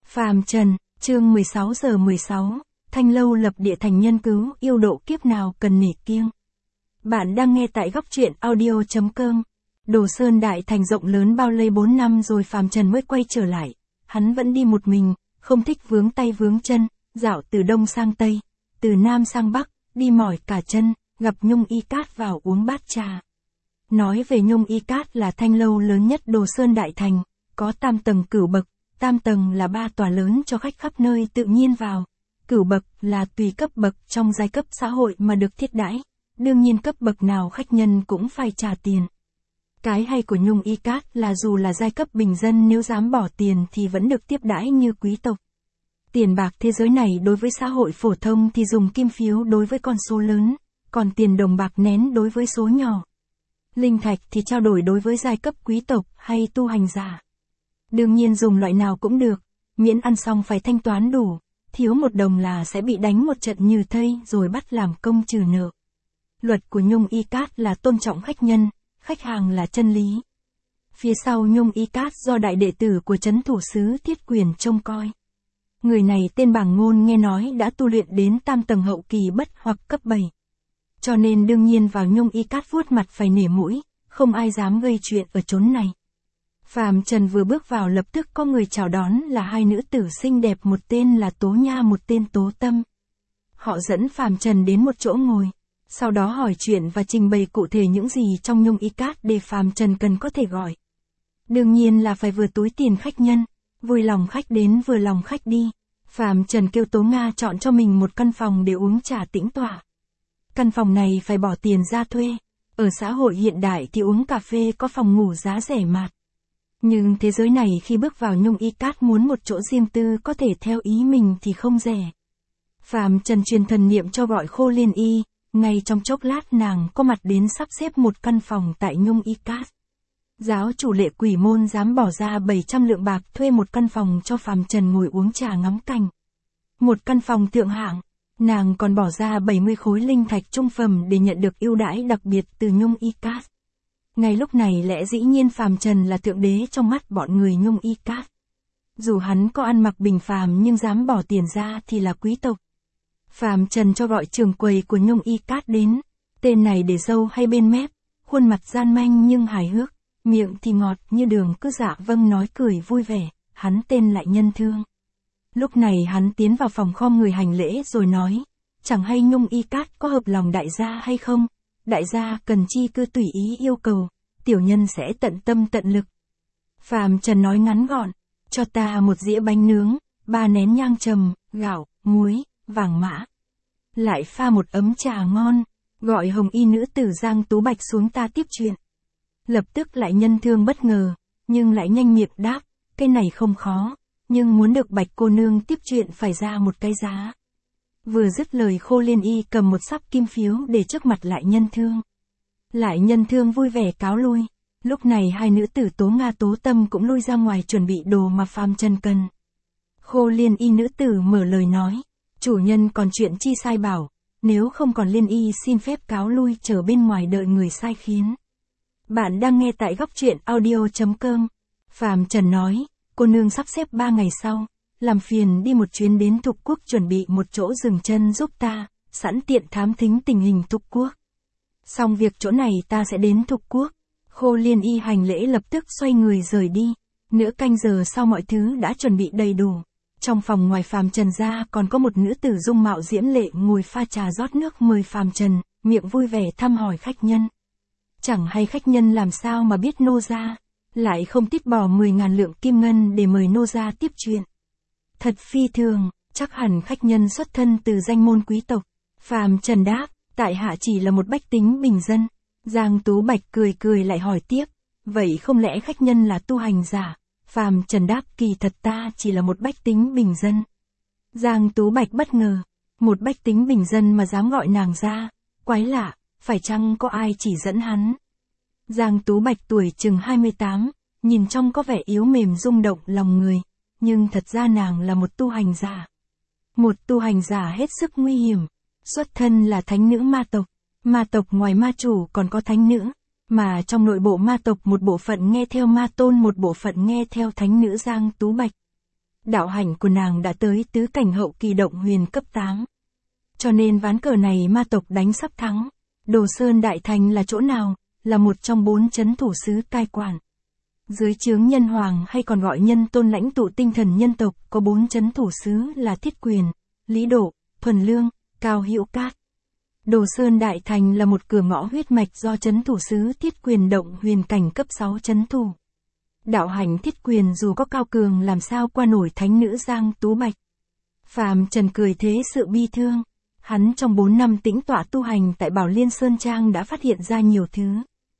Phàm trần, chương 16 giờ 16, Thanh lâu lập địa thành nhân cứu yêu độ kiếp nào cần nể kiêng. Bạn đang nghe tại góc truyện audio.com. Đồ Sơn Đại Thành rộng lớn bao lây 4 năm rồi phàm trần mới quay trở lại. Hắn vẫn đi một mình, không thích vướng tay vướng chân, dạo từ đông sang tây, từ nam sang bắc, đi mỏi cả chân, gặp Nhung Y Cát vào uống bát trà. Nói về Nhung Y Cát là thanh lâu lớn nhất Đồ Sơn Đại Thành, có tam tầng cửu bậc. Tam tầng là 3 tòa lớn cho khách khắp nơi tự nhiên vào. Cửu bậc là tùy cấp bậc trong giai cấp xã hội mà được thiết đãi. Đương nhiên cấp bậc nào khách nhân cũng phải trả tiền. Cái hay của Nhung Y Cát là dù là giai cấp bình dân nếu dám bỏ tiền thì vẫn được tiếp đãi như quý tộc. Tiền bạc thế giới này đối với xã hội phổ thông thì dùng kim phiếu đối với con số lớn, còn tiền đồng bạc nén đối với số nhỏ. Linh thạch thì trao đổi đối với giai cấp quý tộc hay tu hành giả. Đương nhiên dùng loại nào cũng được, miễn ăn xong phải thanh toán đủ, thiếu 1 đồng là sẽ bị đánh một trận như thây rồi bắt làm công trừ nợ. Luật của Nhung Y Cát là tôn trọng khách nhân, khách hàng là chân lý. Phía sau Nhung Y Cát do đại đệ tử của trấn thủ sứ Thiết Quyền trông coi. Người này tên Bàng Ngôn nghe nói đã tu luyện đến tam tầng hậu kỳ bất hoặc cấp 7. Cho nên đương nhiên vào Nhung Y Cát vuốt mặt phải nể mũi, không ai dám gây chuyện ở chốn này. Phàm trần vừa bước vào lập tức có người chào đón là 2 nữ tử xinh đẹp, một tên là Tố Nha, một tên Tố Tâm. Họ dẫn phàm trần đến một chỗ ngồi, sau đó hỏi chuyện và trình bày cụ thể những gì trong Nhung Y Cát để phàm trần cần có thể gọi. Đương nhiên là phải vừa túi tiền khách nhân, vui lòng khách đến vừa lòng khách đi. Phàm trần kêu Tố Nga chọn cho mình một căn phòng để uống trà tĩnh tọa. Căn phòng này phải bỏ tiền ra thuê, ở xã hội hiện đại thì uống cà phê có phòng ngủ giá rẻ mạt. Nhưng thế giới này khi bước vào Nhung Y Cát muốn một chỗ riêng tư có thể theo ý mình thì không rẻ. Phàm trần truyền thần niệm cho gọi Khô Liên Y, ngay trong chốc lát nàng có mặt đến sắp xếp một căn phòng tại Nhung Y Cát. Giáo chủ Lệ Quỷ Môn dám bỏ ra 700 lượng bạc thuê một căn phòng cho phàm trần ngồi uống trà ngắm cảnh. Một căn phòng thượng hạng, nàng còn bỏ ra 70 khối linh thạch trung phẩm để nhận được ưu đãi đặc biệt từ Nhung Y Cát. Ngay lúc này lẽ dĩ nhiên phàm trần là thượng đế trong mắt bọn người Nhung Y Cát. Dù hắn có ăn mặc bình phàm nhưng dám bỏ tiền ra thì là quý tộc. Phàm trần cho gọi trưởng quầy của Nhung Y Cát đến. Tên này để râu hay bên mép, khuôn mặt gian manh nhưng hài hước, miệng thì ngọt như đường, cứ dạ vâng nói cười vui vẻ. Hắn tên lại Nhân Thương. Lúc này hắn tiến vào phòng khom người hành lễ rồi nói, chẳng hay Nhung Y Cát có hợp lòng đại gia hay không? Đại gia cần chi cứ tùy ý yêu cầu, tiểu nhân sẽ tận tâm tận lực. Phàm trần nói ngắn gọn, cho ta một dĩa bánh nướng, 3 nén nhang trầm, gạo, muối, vàng mã. Lại pha một ấm trà ngon, gọi Hồng Y nữ tử Giang Tú Bạch xuống ta tiếp chuyện. Lập tức lại Nhân Thương bất ngờ, nhưng lại nhanh miệng đáp, cái này không khó, nhưng muốn được Bạch cô nương tiếp chuyện phải ra một cái giá. Vừa dứt lời Khô Liên Y cầm một sắp kim phiếu để trước mặt lại Nhân Thương. Lại Nhân Thương vui vẻ cáo lui. Lúc này 2 nữ tử Tố Nga Tố Tâm cũng lui ra ngoài chuẩn bị đồ mà phàm trần cần. Khô Liên Y nữ tử mở lời nói, chủ nhân còn chuyện chi sai bảo, nếu không còn Liên Y xin phép cáo lui chờ bên ngoài đợi người sai khiến. Bạn đang nghe tại góc truyện audio.com. Phàm trần nói, cô nương sắp xếp 3 ngày sau, làm phiền đi một chuyến đến Thục Quốc chuẩn bị một chỗ dừng chân giúp ta, sẵn tiện thám thính tình hình Thục Quốc. Xong việc chỗ này ta sẽ đến Thục Quốc. Khô Liên Y hành lễ lập tức xoay người rời đi. Nửa canh giờ sau mọi thứ đã chuẩn bị đầy đủ. Trong phòng ngoài phàm trần ra còn có một nữ tử dung mạo diễm lệ ngồi pha trà rót nước mời phàm trần, miệng vui vẻ thăm hỏi khách nhân. Chẳng hay khách nhân làm sao mà biết nô gia, lại không tít bỏ 10.000 lượng kim ngân để mời nô gia tiếp chuyện. Thật phi thường, chắc hẳn khách nhân xuất thân từ danh môn quý tộc. Phàm trần đáp, tại hạ chỉ là một bách tính bình dân. Giang Tú Bạch cười cười lại hỏi tiếp, vậy không lẽ khách nhân là tu hành giả? Phàm trần đáp, kỳ thật ta chỉ là một bách tính bình dân. Giang Tú Bạch bất ngờ, một bách tính bình dân mà dám gọi nàng ra, quái lạ, phải chăng có ai chỉ dẫn hắn? Giang Tú Bạch tuổi chừng 28, nhìn trông có vẻ yếu mềm rung động lòng người, nhưng thật ra nàng là một tu hành giả. Một tu hành giả hết sức nguy hiểm, xuất thân là thánh nữ ma tộc. Ma tộc ngoài ma chủ còn có thánh nữ, mà trong nội bộ ma tộc một bộ phận nghe theo ma tôn, một bộ phận nghe theo thánh nữ Giang Tú Bạch. đạo hạnh của nàng đã tới tứ cảnh hậu kỳ động huyền cấp 8. Cho nên ván cờ này ma tộc đánh sắp thắng. Đồ Sơn Đại Thành là chỗ nào? Là một trong 4 chấn thủ sứ cai quản. Dưới trướng nhân hoàng hay còn gọi nhân tôn lãnh tụ tinh thần nhân tộc có 4 chấn thủ sứ là Thiết Quyền, Lý Độ, Thuần Lương, Cao Hữu Cát. Đồ Sơn Đại Thành là một cửa ngõ huyết mạch do chấn thủ sứ Thiết Quyền động huyền cảnh cấp 6 chấn thủ. Đạo hạnh Thiết Quyền dù có cao cường làm sao qua nổi thánh nữ Giang Tú Bạch. Phàm Trần cười thế sự bi thương. Hắn trong 4 năm tĩnh tọa tu hành tại Bảo Liên Sơn Trang đã phát hiện ra nhiều thứ.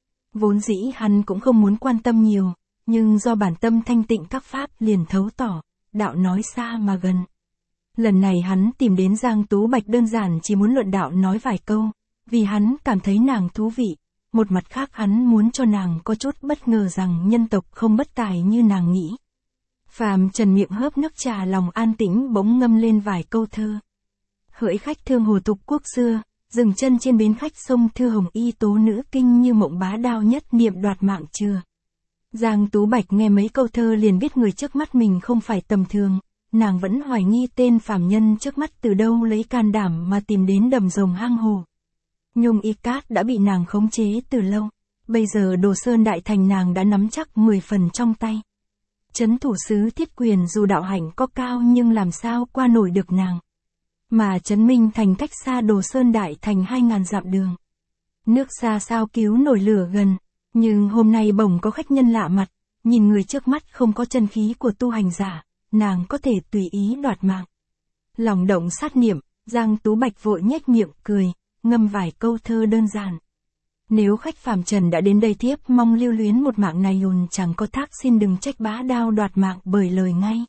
Vốn dĩ hắn cũng không muốn quan tâm nhiều, nhưng do bản tâm thanh tịnh các pháp liền thấu tỏ, đạo nói xa mà gần. Lần này hắn tìm đến Giang Tú Bạch đơn giản chỉ muốn luận đạo nói vài câu, vì hắn cảm thấy nàng thú vị. Một mặt khác hắn muốn cho nàng có chút bất ngờ rằng nhân tộc không bất tài như nàng nghĩ. Phàm Trần miệng hớp nước trà lòng an tĩnh bỗng ngâm lên vài câu thơ. Hỡi khách thương hồ tục quốc xưa, dừng chân trên bến khách sông Thư Hồng y tố nữ kinh như mộng bá đao nhất niệm đoạt mạng chưa. Giang Tú Bạch nghe mấy câu thơ liền biết người trước mắt mình không phải tầm thường, nàng vẫn hoài nghi tên phàm nhân trước mắt từ đâu lấy can đảm mà tìm đến đầm rồng hang hồ. Nhung Y Cát đã bị nàng khống chế từ lâu, bây giờ Đồ Sơn Đại Thành nàng đã nắm chắc 10 phần trong tay. Chấn thủ sứ Thiết Quyền dù đạo hạnh có cao nhưng làm sao qua nổi được nàng. Mà Trấn Minh Thành cách xa Đồ Sơn Đại Thành 2000 dặm đường. Nước xa sao cứu nổi lửa gần, nhưng hôm nay bỗng có khách nhân lạ mặt, nhìn người trước mắt không có chân khí của tu hành giả, nàng có thể tùy ý đoạt mạng. Lòng động sát niệm, Giang Tú Bạch vội nhếch miệng cười, ngâm vài câu thơ đơn giản. Nếu khách phàm trần đã đến đây thiếp mong lưu luyến một mạng này hồn chẳng có thác xin đừng trách bá đao đoạt mạng bởi lời ngay.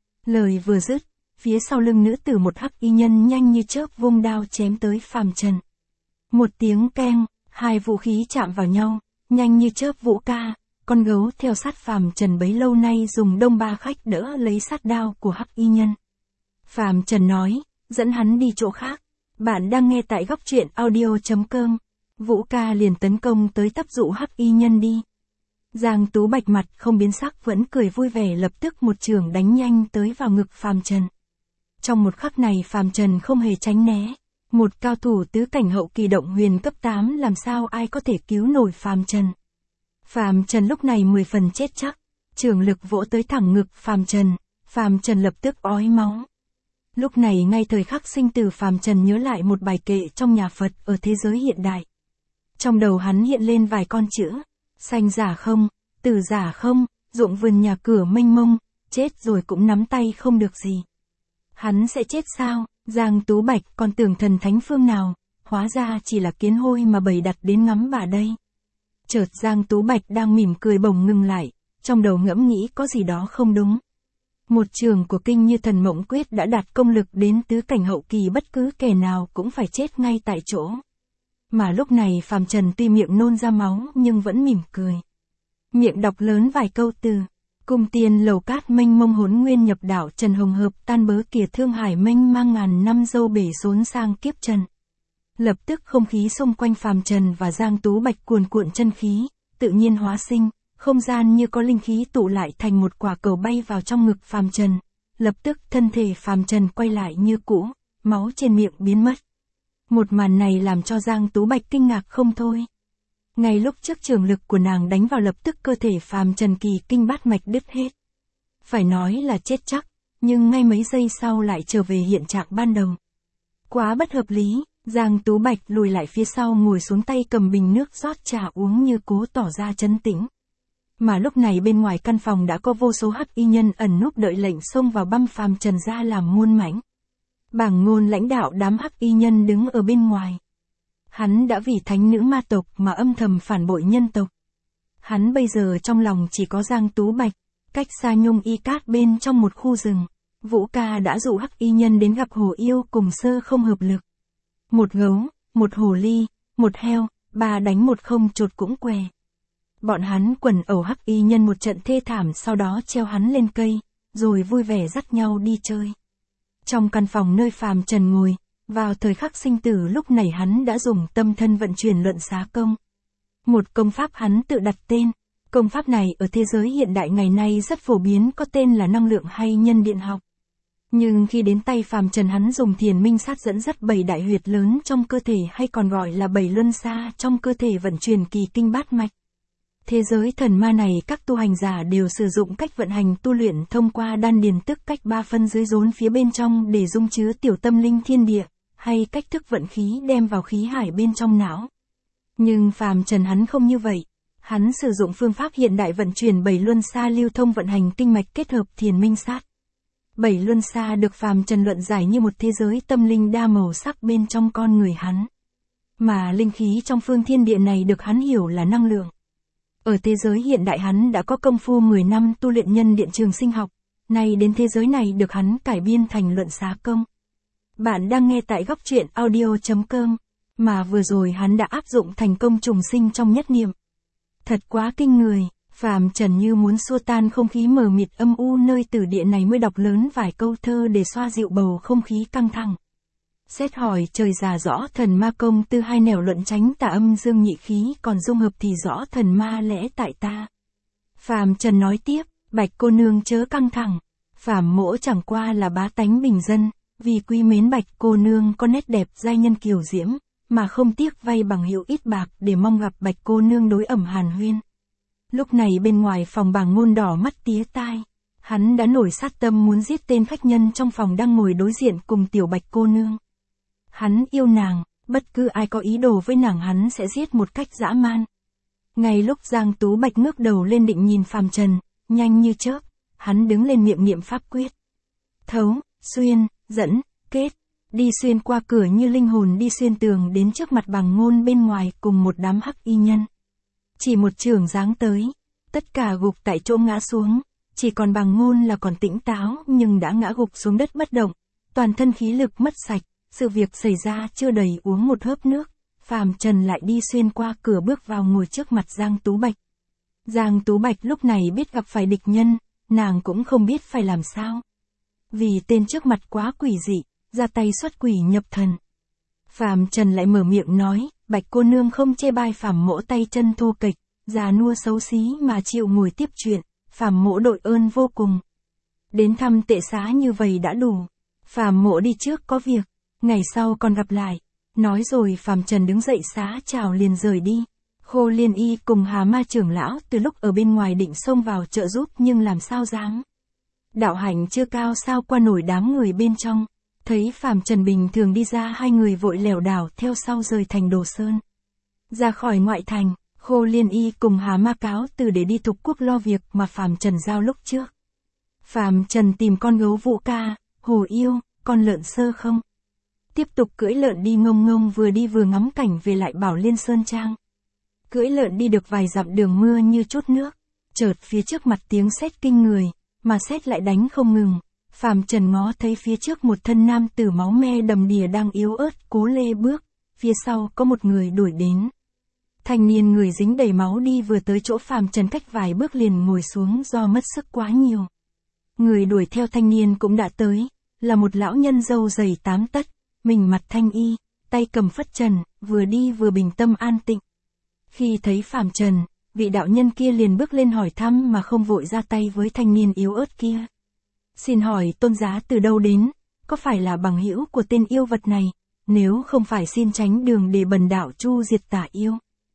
Lời vừa dứt, phía sau lưng nữ tử một hắc y nhân nhanh như chớp vung đao chém tới phàm trần. Một tiếng keng, hai vũ khí chạm vào nhau, nhanh như chớp vũ ca, con gấu theo sát phàm trần bấy lâu nay dùng đông ba khách đỡ lấy sát đao của hắc y nhân. Phàm trần nói, dẫn hắn đi chỗ khác. Bạn đang nghe tại góc truyện audio.com. Vũ ca liền tấn công tới tấp dụ hắc y nhân đi. Giang Tú Bạch mặt không biến sắc vẫn cười vui vẻ lập tức một chưởng đánh nhanh tới vào ngực phàm trần. Trong một khắc này phàm trần không hề tránh né. Một cao thủ tứ cảnh hậu kỳ động huyền cấp 8 làm sao ai có thể cứu nổi phàm trần. Phàm trần lúc này 10 phần chết chắc. Chưởng lực vỗ tới thẳng ngực phàm trần lập tức ói máu. Lúc này ngay thời khắc sinh tử phàm trần nhớ lại một bài kệ trong nhà Phật ở thế giới hiện đại. Trong đầu hắn hiện lên vài con chữ, sanh giả không, tử giả không, ruộng vườn nhà cửa mênh mông, chết rồi cũng nắm tay không được gì. Hắn sẽ chết sao? Giang Tú Bạch còn tưởng thần thánh phương nào, hóa ra chỉ là kiến hôi mà bầy đặt đến ngắm bà đây. Chợt Giang Tú Bạch đang mỉm cười bỗng ngừng lại, trong đầu ngẫm nghĩ có gì đó không đúng. Một trường của kinh như thần mộng quyết đã đạt công lực đến tứ cảnh hậu kỳ bất cứ kẻ nào cũng phải chết ngay tại chỗ. Mà lúc này phàm trần tuy miệng nôn ra máu nhưng vẫn mỉm cười. Miệng đọc lớn vài câu từ, cung tiên lầu cát mênh mông hỗn nguyên nhập đạo trần hồng hợp tan bớ kìa thương hải mênh mang ngàn năm dâu bể xốn sang kiếp trần. Lập tức không khí xung quanh phàm trần và Giang Tú Bạch cuồn cuộn chân khí, tự nhiên hóa sinh. Không gian như có linh khí tụ lại thành một quả cầu bay vào trong ngực phàm trần. Lập tức thân thể phàm trần quay lại như cũ, máu trên miệng biến mất. Một màn này làm cho Giang Tú Bạch kinh ngạc không thôi. Ngay lúc trước trường lực của nàng đánh vào lập tức cơ thể phàm trần kỳ kinh bát mạch đứt hết. Phải nói là chết chắc, nhưng ngay mấy giây sau lại trở về hiện trạng ban đầu. Quá bất hợp lý, Giang Tú Bạch lùi lại phía sau ngồi xuống tay cầm bình nước rót trà uống như cố tỏ ra trấn tĩnh. Mà lúc này bên ngoài căn phòng đã có vô số hắc y nhân ẩn núp đợi lệnh xông vào băm phàm trần ra làm muôn mảnh. Bảng Ngôn lãnh đạo đám hắc y nhân đứng ở bên ngoài. Hắn đã vì thánh nữ ma tộc mà âm thầm phản bội nhân tộc. Hắn bây giờ trong lòng chỉ có Giang Tú Bạch, cách xa Nhung Y Cát bên trong một khu rừng. Vũ ca đã dụ hắc y nhân đến gặp hồ yêu cùng sơ không hợp lực. Một gấu, một hồ ly, một heo, ba đánh một không chột cũng què. Bọn hắn quần ẩu hắc y nhân một trận thê thảm sau đó treo hắn lên cây, rồi vui vẻ dắt nhau đi chơi. Trong căn phòng nơi phàm trần ngồi, vào thời khắc sinh tử lúc này hắn đã dùng tâm thân vận chuyển luận xá công. Một công pháp hắn tự đặt tên, Công pháp này ở thế giới hiện đại ngày nay rất phổ biến, có tên là năng lượng hay nhân điện học. Nhưng khi đến tay phàm trần, hắn dùng thiền minh sát dẫn dắt 7 đại huyệt lớn trong cơ thể, hay còn gọi là 7 luân xa trong cơ thể, vận chuyển kỳ kinh bát mạch. Thế giới thần ma này các tu hành giả đều sử dụng cách vận hành tu luyện thông qua đan điền, tức cách 3 phân dưới rốn phía bên trong để dung chứa tiểu tâm linh thiên địa, hay cách thức vận khí đem vào khí hải bên trong não. Nhưng phàm trần hắn không như vậy. Hắn sử dụng phương pháp hiện đại vận chuyển 7 luân xa lưu thông vận hành kinh mạch kết hợp thiền minh sát. 7 luân xa được phàm trần luận giải như một thế giới tâm linh đa màu sắc bên trong con người hắn. Mà linh khí trong phương thiên địa này được hắn hiểu là năng lượng. Ở thế giới hiện đại hắn đã có công phu 10 năm tu luyện nhân điện trường sinh học, nay đến thế giới này được hắn cải biên thành luận xá công. Bạn đang nghe tại góc truyện audio.com, mà vừa rồi hắn đã áp dụng thành công trùng sinh trong nhất niệm. Thật quá kinh người, phàm trần như muốn xua tan không khí mờ mịt âm u nơi tử địa này mới đọc lớn vài câu thơ để xoa dịu bầu không khí căng thẳng. Xét hỏi trời già rõ thần ma công tư, hai nẻo luận tránh tà âm dương nhị khí, còn dung hợp thì rõ thần ma lẽ tại ta. Phàm trần nói tiếp, bạch cô nương chớ căng thẳng, phàm mỗ chẳng qua là bá tánh bình dân, vì quý mến bạch cô nương có nét đẹp giai nhân kiều diễm, mà không tiếc vay bằng hiệu ít bạc để mong gặp bạch cô nương đối ẩm hàn huyên. Lúc này bên ngoài phòng Bàng Ngôn đỏ mắt tía tai, hắn đã nổi sát tâm muốn giết tên khách nhân trong phòng đang ngồi đối diện cùng tiểu bạch cô nương. Hắn yêu nàng, bất cứ ai có ý đồ với nàng hắn sẽ giết một cách dã man. Ngay lúc Giang Tú Bạch ngước đầu lên định nhìn phàm trần, nhanh như chớp, hắn đứng lên miệng niệm pháp quyết. Thấu, xuyên, dẫn, kết, đi xuyên qua cửa như linh hồn đi xuyên tường đến trước mặt Bàng Ngôn bên ngoài cùng một đám hắc y nhân. Chỉ một chưởng giáng tới, tất cả gục tại chỗ ngã xuống, chỉ còn Bàng Ngôn là còn tỉnh táo nhưng đã ngã gục xuống đất bất động, toàn thân khí lực mất sạch. Sự việc xảy ra chưa đầy uống một hớp nước, phàm trần lại đi xuyên qua cửa bước vào ngồi trước mặt Giang Tú Bạch. Giang Tú Bạch lúc này biết gặp phải địch nhân, nàng cũng không biết phải làm sao. Vì tên trước mặt quá quỷ dị, ra tay xuất quỷ nhập thần. Phàm trần lại mở miệng nói, bạch cô nương không chê bai phàm mỗ tay chân thô kệch, già nua xấu xí mà chịu ngồi tiếp chuyện, phàm mỗ đội ơn vô cùng. Đến thăm tệ xá như vậy đã đủ, phàm mỗ đi trước có việc. Ngày sau còn gặp lại. Nói rồi phàm trần đứng dậy xá chào liền rời đi. Khô Liên Y cùng Hà Ma trưởng lão từ lúc ở bên ngoài định xông vào trợ giúp nhưng làm sao dám. Đạo hạnh chưa cao sao qua nổi đám người bên trong. Thấy phàm trần bình thường đi ra, hai người vội lẻo đảo theo sau rời thành Đồ Sơn. Ra khỏi ngoại thành, Khô Liên Y cùng Hà Ma cáo từ để đi Thục Quốc lo việc mà phàm trần giao lúc trước. Phàm trần tìm con gấu Vũ Ca, Hồ Yêu, con lợn Sơ Không. Tiếp tục cưỡi lợn đi ngông ngông, vừa đi vừa ngắm cảnh về lại Bảo Liên Sơn Trang. Cưỡi lợn đi được vài dặm đường mưa như chút nước, chợt phía trước mặt tiếng sét kinh người, mà sét lại đánh không ngừng. Phàm trần ngó thấy phía trước một thân nam tử máu me đầm đìa đang yếu ớt cố lê bước, phía sau có một người đuổi đến. Thanh niên người dính đầy máu đi vừa tới chỗ phàm trần cách vài bước liền ngồi xuống do mất sức quá nhiều. Người đuổi theo thanh niên cũng đã tới, là một lão nhân râu dày 8 tấc. Mình mặt thanh y, tay cầm phất trần, vừa đi vừa bình tâm an tịnh. Khi thấy phàm trần, vị đạo nhân kia liền bước lên hỏi thăm mà không vội ra tay với thanh niên yếu ớt kia. Xin hỏi tôn giá từ đâu đến, có phải là bằng hữu của tên yêu vật này, nếu không phải xin tránh đường để bần đạo chu diệt tà yêu.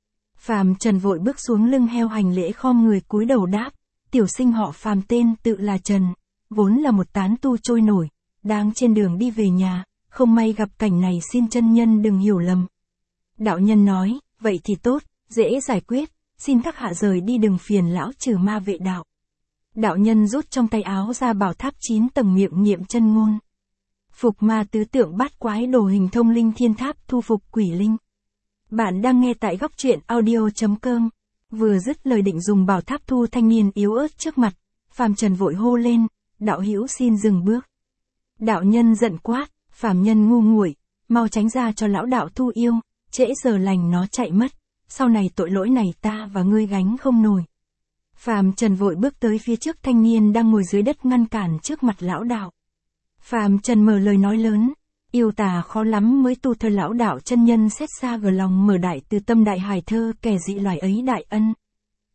Phàm trần vội bước xuống lưng heo hành lễ khom người cúi đầu đáp, tiểu sinh họ Phàm tên tự là Trần, vốn là một tán tu trôi nổi, đang trên đường đi về nhà. Không may gặp cảnh này, xin chân nhân đừng hiểu lầm. Đạo nhân nói, vậy thì tốt, dễ giải quyết, xin các hạ rời đi đừng phiền lão trừ ma vệ đạo. Đạo nhân rút trong tay áo ra bảo tháp 9 tầng miệng niệm chân ngôn. Phục ma tứ tượng bát quái đồ hình thông linh thiên tháp thu phục quỷ linh. Bạn đang nghe tại góc truyện audio.com. Vừa dứt lời định dùng bảo tháp thu thanh niên yếu ớt trước mặt, phàm trần vội hô lên, đạo hữu xin dừng bước. Đạo nhân giận quát. Phàm nhân ngu nguội, mau tránh ra cho lão đạo thu yêu, trễ giờ lành nó chạy mất, sau này tội lỗi này ta và ngươi gánh không nổi. Phàm trần vội bước tới phía trước thanh niên đang ngồi dưới đất ngăn cản trước mặt lão đạo. Phàm trần mở lời nói lớn, yêu tà khó lắm mới tu thơ lão đạo chân nhân xét xa gờ lòng mở đại từ tâm đại hài thơ kẻ dị loài ấy đại ân.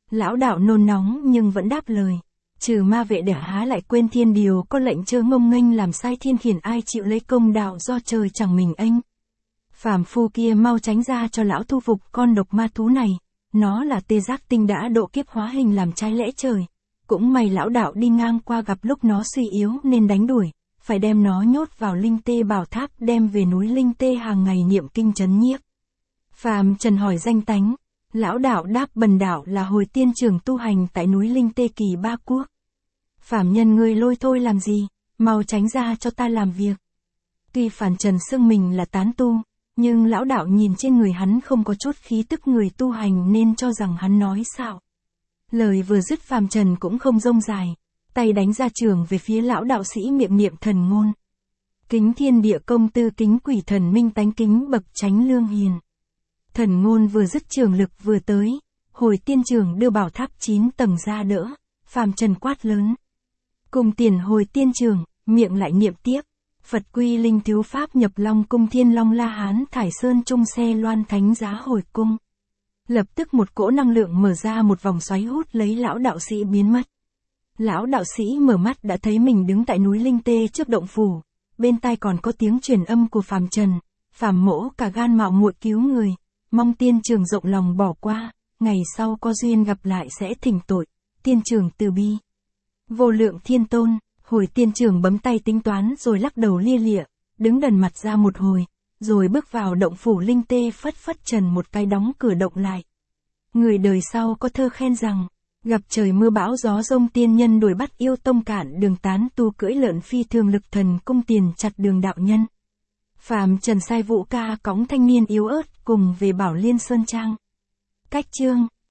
Lão đạo nôn nóng nhưng vẫn đáp lời. Trừ ma vệ đẻ há lại quên thiên điều có lệnh chớ ngông nghênh làm sai thiên khiển ai chịu lấy công đạo do trời chẳng mình ênh. Phàm phu kia mau tránh ra cho lão thu phục con độc ma thú này. Nó là tê giác tinh đã độ kiếp hóa hình làm trái lẽ trời. Cũng may lão đạo đi ngang qua gặp lúc nó suy yếu nên đánh đuổi. Phải đem nó nhốt vào linh tê bảo tháp đem về núi linh tê hàng ngày niệm kinh trấn nhiếp. Phàm Trần hỏi danh tánh. Lão đạo đáp bần đạo là hồi tiên trưởng tu hành tại núi linh tê kỳ ba quốc. Phàm nhân ngươi lôi thôi làm gì, mau tránh ra cho ta làm việc. Tuy Phàm Trần xưng mình là tán tu, nhưng lão đạo nhìn trên người hắn không có chút khí tức người tu hành nên cho rằng hắn nói xạo. Lời vừa dứt Phàm Trần cũng không rông dài, tay đánh ra trường về phía lão đạo sĩ miệng niệm thần ngôn. Kính thiên địa công tư kính quỷ thần minh tánh kính bậc chánh lương hiền. Thần ngôn vừa dứt trường lực vừa tới, hồi tiên trưởng đưa bảo tháp 9 tầng ra đỡ, Phàm Trần quát lớn. Cùng tiền hồi tiên trưởng, miệng lại niệm tiếp. Phật quy linh thiếu pháp nhập long cung thiên long la hán thải sơn trung xe loan thánh giá hồi cung. Lập tức một cỗ năng lượng mở ra một vòng xoáy hút lấy lão đạo sĩ biến mất. Lão đạo sĩ mở mắt đã thấy mình đứng tại núi Linh Tê trước động phủ, bên tai còn có tiếng truyền âm của Phàm Trần. Phàm mỗ cả gan mạo muội cứu người, mong tiên trường rộng lòng bỏ qua, ngày sau có duyên gặp lại sẽ thỉnh tội, tiên trường từ bi. Vô lượng thiên tôn, hồi tiên trường bấm tay tính toán rồi lắc đầu lia lịa, đứng đần mặt ra một hồi, rồi bước vào động phủ Linh Tê phất phất trần một cái đóng cửa động lại. Người đời sau có thơ khen rằng, gặp trời mưa bão gió rông tiên nhân đuổi bắt yêu tông cản đường tán tu cưỡi lợn phi thường lực thần cung tiền chặt đường đạo nhân. Phàm Trần sai Vũ Ca cõng thanh niên yếu ớt cùng về Bảo Liên Sơn Trang. Cách chương